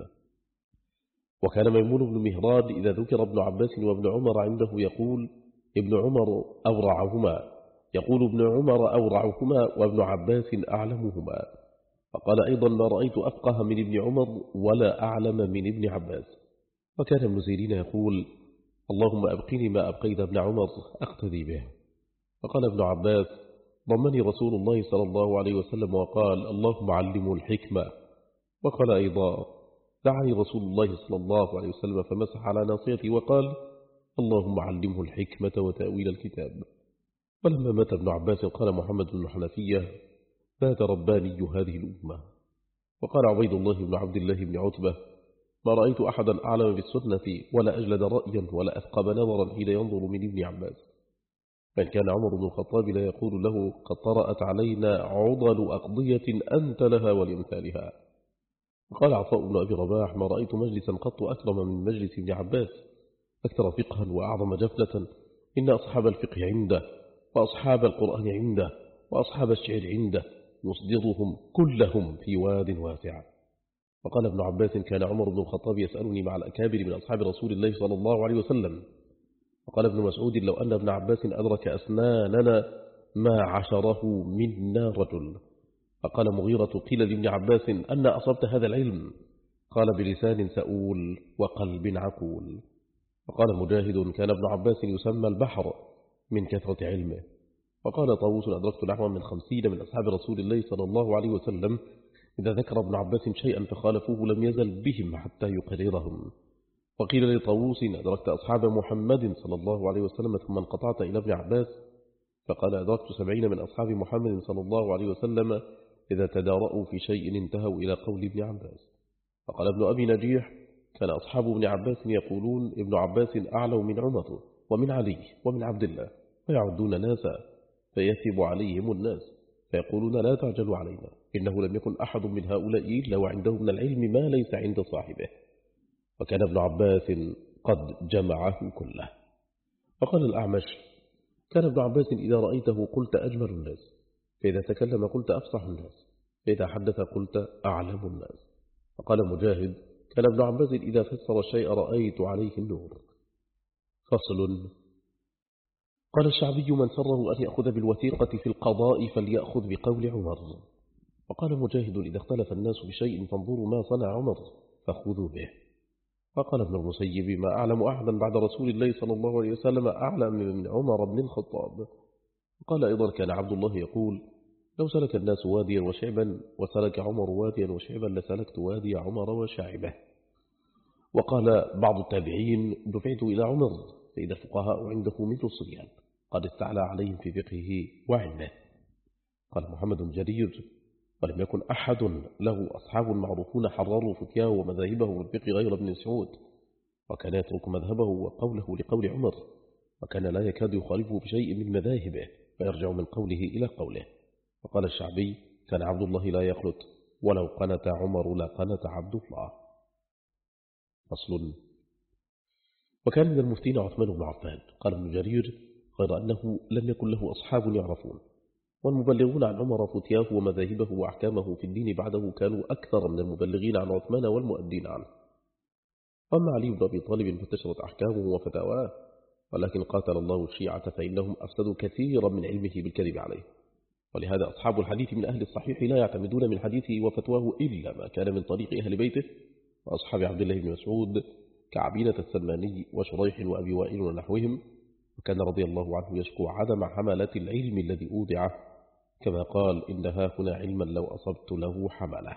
Speaker 1: وكان ميمون بن مهران إذا ذكر ابن عباس وابن عمر عنده يقول: ابن عمر أورعهما، يقول ابن عمر أورعهما وابن عباس أعلمهما. فقال أيضا: ما رأيت أفقه من ابن عمر ولا أعلم من ابن عباس. وكان ابن سيرين يقول: اللهم أبقني ما أبقيت ابن عمر أقتدي به. فقال ابن عباس: ضمني رسول الله صلى الله عليه وسلم وقال: اللهم علمه الحكمة. وقال أيضا: دعاني رسول الله صلى الله عليه وسلم فمسح على ناصيتي وقال: اللهم علمه الحكمة وتأويل الكتاب. ولما مات ابن عباس قال محمد بن حنفية: مات رباني هذه الأمة. وقال عبيد الله بن عبد الله بن عتبة: ما رأيت أحدا أعلم بالسنة ولا أجلد رأيا ولا أثقب نظرا حين ينظر من ابن عباس. من كان عمر بن الخطاب لا يقول له: قد طرأت علينا عضل أقضية أنت لها ولأمثالها. وقال عطاء بن أبي رباح: ما رأيت مجلسا قط أكرم من مجلس ابن عباس، أكثر فقها وأعظم جفلة. إن أصحاب الفقه عنده، وأصحاب القرآن عنده، وأصحاب الشعر عنده، يصدرهم كلهم في واد واسع. وقال ابن عباس: كان عمر بن الخطاب يسألني مع الأكابر من أصحاب رسول الله صلى الله عليه وسلم. وقال ابن مسعود: لو أن ابن عباس أدرك أسناننا ما عشره منا رجل. فقال مغيرة: قيل لابن عباس: أن أصبت هذا العلم؟ قال: بلسان سؤول وقلب عقول. وقال مجاهد: كان ابن عباس يسمى البحر من كثرة علمه. وقال طاووس: أدركت نحو من خمسين من أصحاب رسول الله صلى الله عليه وسلم إذا ذكر ابن عباس شيئا فخالفوه لم يزل بهم حتى يقررهم. وقيل لطاووس: أدركت أصحاب محمد صلى الله عليه وسلم ثم انقطعت إلى ابن عباس؟ فقال: أدركت سبعين من أصحاب محمد صلى الله عليه وسلم إذا تدارأوا في شيء انتهوا إلى قول ابن عباس. فقال ابن أبي نجيح: كان أصحاب ابن عباس يقولون: ابن عباس أعلم من عمر ومن علي ومن عبد الله، فيعدون ناسا فيثب عليهم الناس فيقولون: لا تعجلوا علينا، إنه لم يكن أحد من هؤلاء إلا وعنده من العلم ما ليس عند صاحبه. وكان ابن عباس قد جمعه كله. فقال الأعمش: كان ابن عباس إذا رأيته قلت أجمل الناس، فإذا تكلم قلت أفصح الناس، فإذا حدث قلت أعلم الناس. فقال مجاهد: كان ابن عباس إذا فسر الشيء رأيت عليه النور. فصل. قال الشعبي: من سره أن يأخذ بالوثيقة في القضاء فليأخذ بقول عمر. وقال مجاهد: إذا اختلف الناس بشيء فانظروا ما صنع عمر فخذوا به. فقال ابن المسيب: ما أعلم أحدا بعد رسول الله صلى الله عليه وسلم أعلم من عمر بن الخطاب. وقال أيضا كان عبد الله يقول لو سلك الناس واديا وشعبا وسلك عمر واديا وشعبا لسلكت وادي عمر وشعبه. وقال بعض التابعين دفعت إلى عمر فإذا الفقهاء عنده مثل الصبيان قد استعلى عليهم في فقهه وعلمه. قال محمد جرير ولم يكن أحد له أصحاب معروفون حرروا فتياه ومذاهبه في الفقه غير ابن مسعود، وكان يترك مذهبه وقوله لقول عمر، وكان لا يكاد يخالفه في شيء من مذاهبه فيرجع من قوله إلى قوله. وقال الشعبي كان عبد الله لا يخلط ولو قنت عمر لقنت عبد الله. فصل. وكان من المفتين عثمان بن عفان. قال ابن جرير غير أنه لم يكن له أصحاب يعرفون، والمبلغون عن عمر فتياه ومذاهبه وأحكامه في الدين بعده كانوا أكثر من المبلغين عن عثمان والمؤدين عنه. أما علي بن أبي طالب فانتشرت أحكامه وفتاواه، ولكن قاتل الله الشيعة فإنهم أفسدوا كثيرا من علمه بالكذب عليه. ولهذا أصحاب الحديث من أهل الصحيح لا يعتمدون من حديثه وفتواه إلا ما كان من طريق أهل بيته وأصحاب عبد الله بن مسعود كعبيلة السلماني وشريح وأبي وائل ونحوهم. وكان رضي الله عنه يشكو عدم حملة العلم الذي أودعه، كما قال إنها هنا علما لو أصبت له حمله.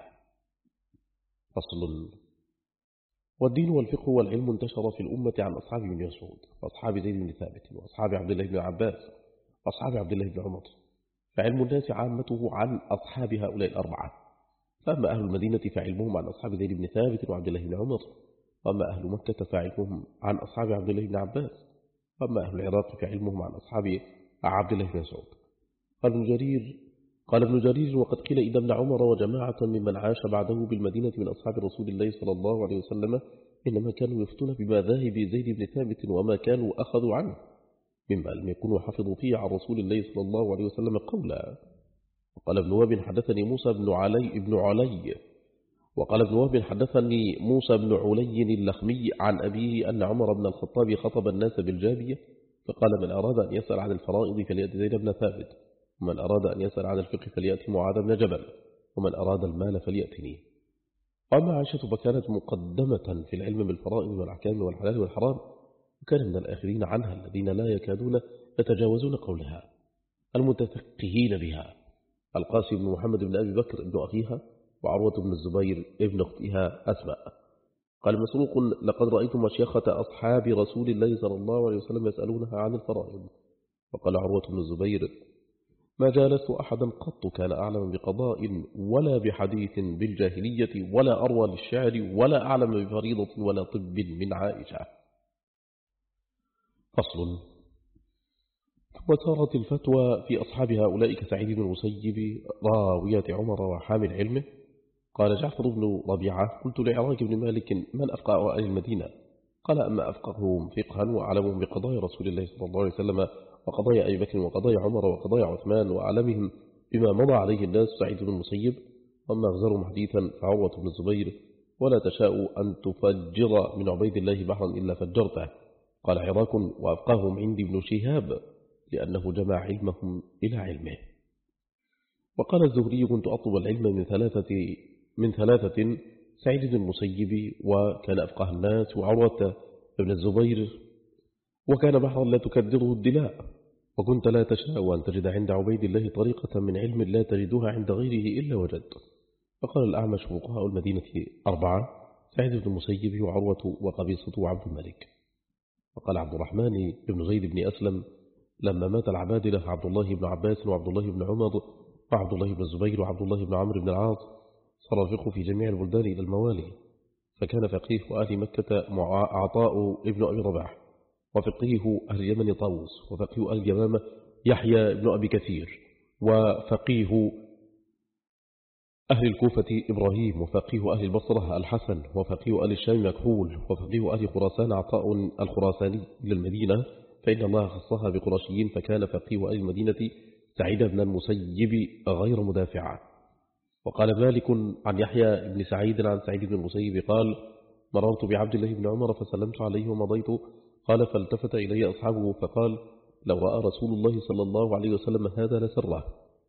Speaker 1: فصل. والدين والفقه والعلم انتشر في الأمة عن أصحاب ابن مسعود وأصحاب زيد بن ثابت وأصحاب عبد الله بن عباس وأصحاب عبد الله بن عمر، فعلم الناس عامته عن أصحاب هؤلاء الأربعة. فأما أهل المدينة فعلمهم عن أصحاب زيد بن ثابت وعبد الله بن عمر، وأما أهل مكة فعلمهم عن أصحاب عبد الله بن عباس، وأما أهل العراق فعلمهم عن أصحاب عبد الله بن مسعود. قال ابن جرير قال ابن جرير وقد قيل إذا ابن عمر وجماعة ممن عاش بعده بالمدينة من أصحاب رسول الله صلى الله عليه وسلم إنما كانوا يفتون بمذاهب زيد بن ثابت وما كانوا أخذوا عنه مما لم يكونوا حفظوا فيه عن رسول الله صلى الله عليه وسلم قولا. وقال ابن وهب حدثني موسى بن علي ابن علي وقال ابن وهب حدثني موسى بن علي اللخمي عن أبيه أن عمر بن الخطاب خطب الناس بالجابية فقال من أراد أن يسأل عن الفرائض فليأتي زيد بن ثابت، ومن أراد أن يسأل عن الفقه فليأتي معاذ بن جبل، ومن أراد المال فليأتني. أما عائشة فكانت مقدمة في العلم بالفرائض والأحكام والحلال والحرام، وكان من الآخرين عنها الذين لا يكادون يتجاوزون قولها المتفقهين بها القاسم بن محمد بن أبي بكر ابن أخيها وعروة بن الزبير ابن أختها أسماء. قال مسروق لقد رأيت مشيخة أصحاب رسول الله صلى الله عليه وسلم يسألونها عن الفرائض. وقال عروة بن الزبير ما جالست أحدا قط كان أعلم بقضاء ولا بحديث بالجاهلية ولا أروى للشعر ولا أعلم بفريضة ولا طب من عائشة. فصل. ثم صارت الفتوى في أصحاب هؤلاء كسعيد بن المسيب راوية عمر وحامل علمه. قال جعفر بن ربيعة قلت لعراك بن مالك من أفقه أهل المدينة؟ قال أما أفقههم فقها وأعلمهم بقضايا رسول الله صلى الله عليه وسلم وقضايا أبي بكر وقضايا عمر وقضايا عثمان وأعلمهم بما مضى عليه الناس سعيد بن المسيب، وأما أغزرهم حديثا فعروة بن الزبير ولا تشاء أن تفجر من عبيد الله بحرا إلا فجرته. قال عراك وأفقههم عندي ابن شهاب لأنه جمع علمهم إلى علمه. وقال الزهري كنت أطلب العلم من ثلاثة من ثلاثة سعيد بن المسيب وكان أفقه الناس وعروة بن الزبير وكان بحرا لا تكدره الدلاء، وكنت لا تشاء أن تجد عند عبيد الله طريقة من علم لا تجدها عند غيره إلا وجدت. فقال الأعمش فقهاء المدينة أربعة سعيد بن المسيب وعروة وقبيصة وعبد الملك. وقال عبد الرحمن بن زيد بن أسلم لما مات العبادلة عبد الله بن عباس وعبد الله بن عمر وعبد الله بن الزبير وعبد الله بن عمرو بن العاص صار الفقه في جميع البلدان إلى الموالي، فكان فقيه أهل مكة عطاء ابن أبي رباح، وفقيه أهل اليمن طاووس، وفقيه أهل اليمامة يحيى ابن أبي كثير، وفقيه أهل الكوفة إبراهيم، وفقيه أهل البصرة الحسن، وفقيه أهل الشام مكحول، وفقيه أهل خراسان عطاء الخراساني إلى المدينة فإن الله خصها بقرشيين، فكان فقيه أهل المدينة سعيد بن المسيب غير مدافعا. وقال مالك عن يحيى بن سعيد عن سعيد بن المسيب قال مررت بعبد الله بن عمر فسلمت عليه ومضيت، قال فالتفت إلي أصحابه فقال لو رأى رسول الله صلى الله عليه وسلم هذا لسره،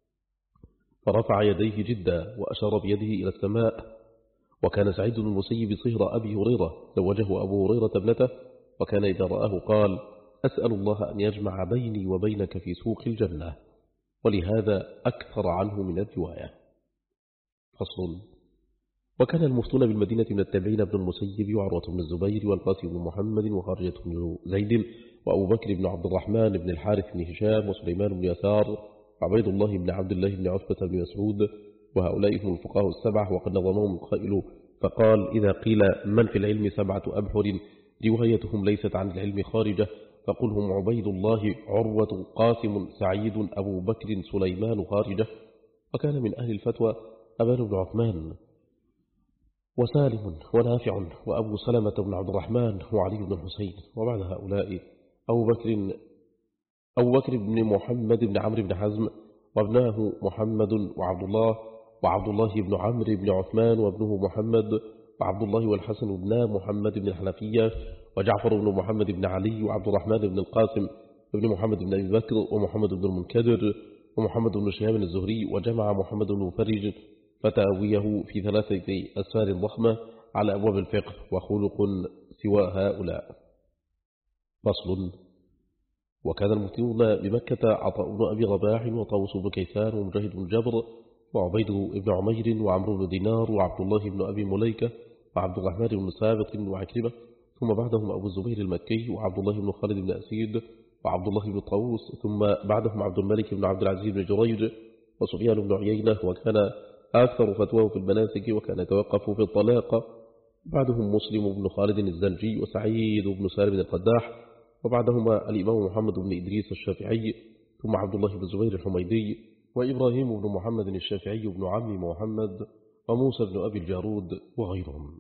Speaker 1: فرفع يديه جدا وأشار بيده إلى السماء. وكان سعيد بن المسيب صهر أبي هريرة زوجه أبو هريرة ابنته، وكان إذا رآه قال أسأل الله أن يجمع بيني وبينك في سوق الجنة. ولهذا أكثر عنه من الرواية. فصل. وكان المفتون بالمدينة من التابعين ابن المسيب وعروة بن الزبير والقاسم بن محمد وخارجة بن زيد وأبو بكر بن عبد الرحمن بن الحارث بن هشام وسليمان بن يسار وعبيد الله بن عبد الله بن عتبة بن مسعود، وهؤلاء هم الفقهاء السبعة. وقد نظمهم القائل فقال: إذا قيل من في العلم سبعة أبحر روايتهم ليست عن العلم خارجة، فقل هم عبيد الله عروة قاسم سعيد أبو بكر سليمان خارجة. وكان من أهل الفتوى أبان بن عثمان وسالم ونافع وأبو سلمة بن عبد الرحمن وعلي بن الحسين. وبعد هؤلاء أبو بكر أبو بكر بن محمد بن عمرو بن حزم وابناه محمد وعبد الله وعبد الله بن عمرو بن عثمان وابنه محمد وعبد الله والحسن بن محمد بن الحنفية وجعفر بن محمد بن علي وعبد الرحمن بن القاسم بن محمد بن أبي بكر ومحمد بن المنكدر ومحمد بن شهاب الزهري. وجمع محمد بن مفرج فتاويه في ثلاثة أسفار ضخمة على أبواب الفقه وخلق سوى هؤلاء. فصل. وكان المفتون بمكة عطاء بن أبي رباح وطاووس بن كيسان ومجاهد بن جبر وعبيد بن عمير وعمرو بن دينار وعبد الله بن أبي مليكة وعبد الرحمن بن ثابت وعكرمة. ثم بعدهم أبو الزبير المكي وعبد الله بن خالد بن أسيد وعبد الله بن طاووس. ثم بعدهم عبد الملك بن عبد العزيز بن جريج وسفيان بن عيينة، وكان أكثر فتواه في المناسك وكان يتوقف في الطلاق. بعدهم مسلم بن خالد الزنجي وسعيد بن سالم القداح. وبعدهما الإمام محمد بن إدريس الشافعي. ثم عبد الله بن زبير الحميدي وإبراهيم بن محمد الشافعي بن عم محمد وموسى بن أبي الجارود وغيرهم.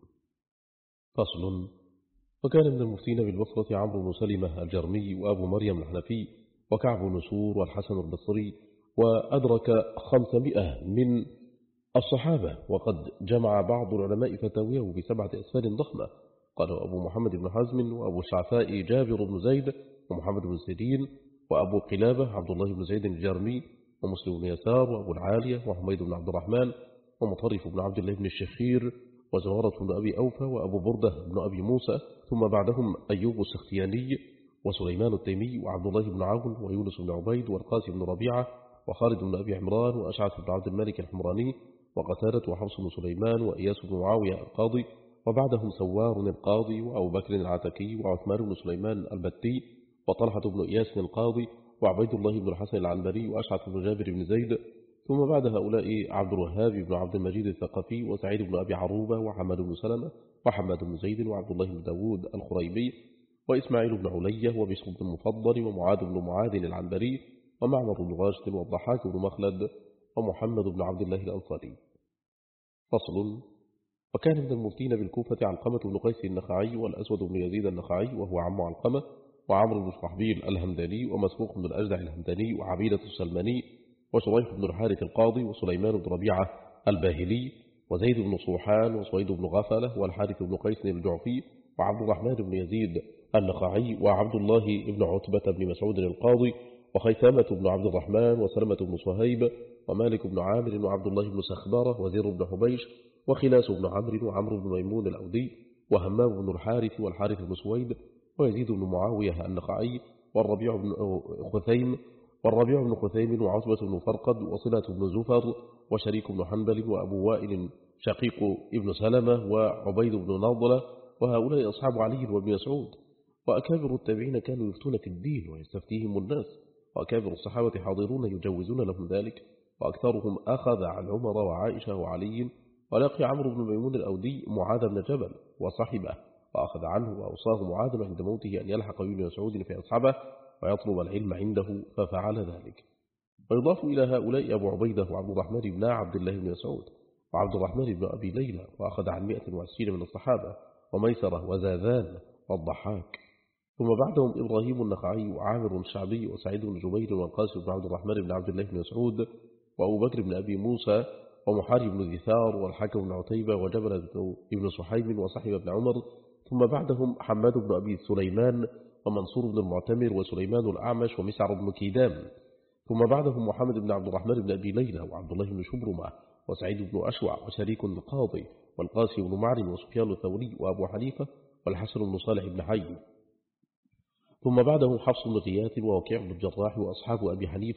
Speaker 1: فصل. وكان من المفتين بالبصرة عمرو بن سلمة الجرمي وأبو مريم الحنفي وكعب بن سور والحسن البصري، وأدرك خمسمائة من الصحابة. وقد جمع بعض العلماء فتاويه بسبعة أسفار ضخمة. قال أبو محمد بن حزم وأبو الشعفاء جابر بن زيد ومحمد بن سيرين وأبو قلابة عبد الله بن زيد الجرمي ومسلم بن يسار وأبو العالية وحميد بن عبد الرحمن ومطرف بن عبد الله بن الشخير وزهرة بن أبي أوفى وأبو بردة بن أبي موسى. ثم بعدهم أيوب السختياني وسليمان التيمي وعبد الله بن عون ويونس بن عبيد والقاسم بن ربيعة وخالد بن أبي عمران وأشعث بن عبد الملك الحمراني وقتادة وحفص بن سليمان وإياس بن معاوية القاضي. وبعدهم سوار القاضي وأبو بكر العتكي وعثمان بن سليمان البتي وطلحة بن إياس القاضي وعبيد الله بن الحسن العنبري وأشعث بن جابر بن زيد. ثم بعد هؤلاء عبد الوهاب بن عبد المجيد الثقفي وسعيد بن أبي عروبة وحمد بن سلمة وحماد بن زيد وعبد الله بن داود الخريبي وإسماعيل بن علية وبشر بن المفضل ومعاذ بن معاذ العنبري ومعمر بن راشد والضحاك بن مخلد ومحمد بن عبد الله الأنصاري. فصل. وكان من المفتين بالكوفة علقمة بن قيس النخعي والأسود بن يزيد النخعي وهو عم علقمة وعمرو بن شرحبيل الهمداني ومسروق بن الأجدع الهمداني وعبيدة السلماني وشريح بن الحارث القاضي وسليمان بن ربيعة الباهلي وزيد بن صوحان وصويد بن غفلة والحارث بن قيس الجعفي وعبد الرحمن بن يزيد النخعي وعبد الله بن عتبة بن مسعود القاضي وخيثامة بن عبد الرحمن وسلمة بن صهيب ومالك بن عامر وعبد الله بن سخبارة وزير بن حبيش وخلاس بن عمرو وعمرو بن ميمون الأودي وهمام بن الحارث والحارث بن سويد ويزيد بن معاوية النخعي والربيع بن خثيم والربيع بن خثيم وعصبة بن فرقد وصلة بن زفر وشريك بن حنبل وأبو وائل شقيق ابن سلمة وعبيد بن نضلة. وهؤلاء أصحاب علي وابن مسعود. وأكابر التابعين كانوا يفتون في الدين ويستفتيهم الناس، وأكابر الصحابة حاضرون يجوزون لهم ذلك، وأكثرهم أخذ عن عمر وعائشة وعلي. ولقي عمرو بن ميمون الأودي معاذ بن جبل وصحبه وأخذ عنه وأوصاه معاذ عند موته أن يلحق ابن مسعود في أصحابه ويطلب العلم عنده، ففعل ذلك. ويضاف إلى هؤلاء أبو عبيدة وعبد الرحمن بن عبد الله بن مسعود وعبد الرحمن بن أبي ليلى، وأخذ عن مئة وعشرين من الصحابة، وميسرة وزاذان والضحاك. ثم بعدهم إبراهيم النخعي وعامر الشعبي وسعيد بن جبير والقاسم بن عبد الرحمن بن عبد الله بن مسعود وأبو بكر بن أبي موسى ومحارب بن ذثار والحكم بن عتيبة وجبل بن صحيب وصحب بن عمر. ثم بعدهم حماد بن أبي سليمان ومنصور بن المعتمر وسليمان الأعمش ومسعر بن كيدام. ثم بعدهم محمد بن عبد الرحمن بن أبي ليلى وعبد الله بن شبرمة وسعيد بن أشوع وشريك القاضي والقاسم بن معن وسفيان الثوري وأبو حنيفة والحسن بن صالح بن حي. ثم بعدهم حفص بن غياث ووكيع بن الجراح وأصحاب أبي حنيفة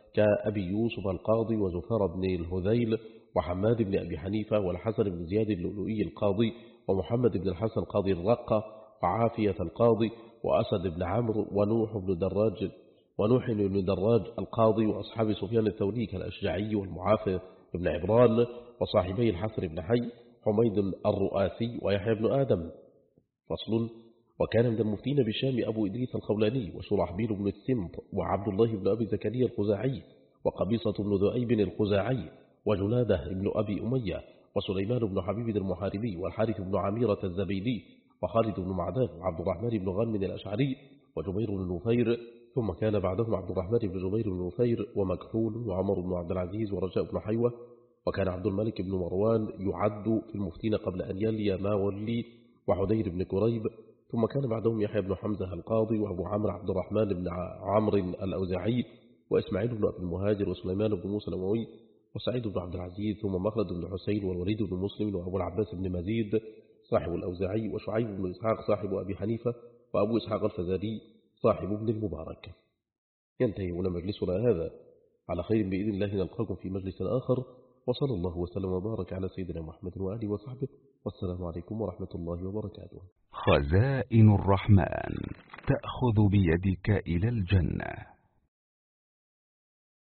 Speaker 1: كأبي يوسف القاضي وزفار بن الهذيل وحماد بن أبي حنيفة والحسن بن زياد اللؤلؤي القاضي ومحمد بن الحسن قاضي الرقة وعافية القاضي وأسد بن عمرو ونوح بن دراج ونوح بن دراج القاضي وأصحاب سفيان الثوري كالأشجعي والمعافى بن عبران وصاحبي الحسن بن حي حميد الرؤاسي ويحيى بن آدم. فصل. وكان من المفتين بالشام أبو إدريس الخولاني وشرحبيل بن السمط وعبد الله بن أبي زكريا الخزاعي وقبيصة بن ذؤيب الخزاعي وجناده بن أبي أمية وسليمان بن حبيب المحاربي والحارث بن عميرة الزبيدي وخالد بن معدان وعبد الرحمن بن غنم الأشعري وجبير بن نفير. ثم كان بعدهم عبد الرحمن بن جبير بن نفير ومكحول وعمر بن عبد العزيز ورجاء بن حيوة. وكان عبد الملك بن مروان يعد في المفتين قبل أن يلي ما ولي وحدير بن كريب. ثم كان بعدهم يحيى بن حمزة القاضي وأبو عمرو عبد الرحمن بن عمرو الأوزاعي وإسماعيل بن أبي المهاجر وسليمان بن موسى الأموي وسعيد بن عبد العزيز. ثم مخلد بن حسين والوليد بن مسلم وأبو العباس بن مزيد صاحب الأوزاعي وشعيب بن إسحاق صاحب أبي حنيفة وأبو إسحاق الفزاري صاحب ابن المبارك. ينتهي هنا مجلسنا هذا، على خير بإذن الله نلقاكم في مجلس آخر، وصلى الله وسلم وبارك على سيدنا محمد وآله وصحبه، والسلام عليكم ورحمة الله وبركاته.
Speaker 2: خزائن الرحمن تأخذ بيدك إلى الجنة.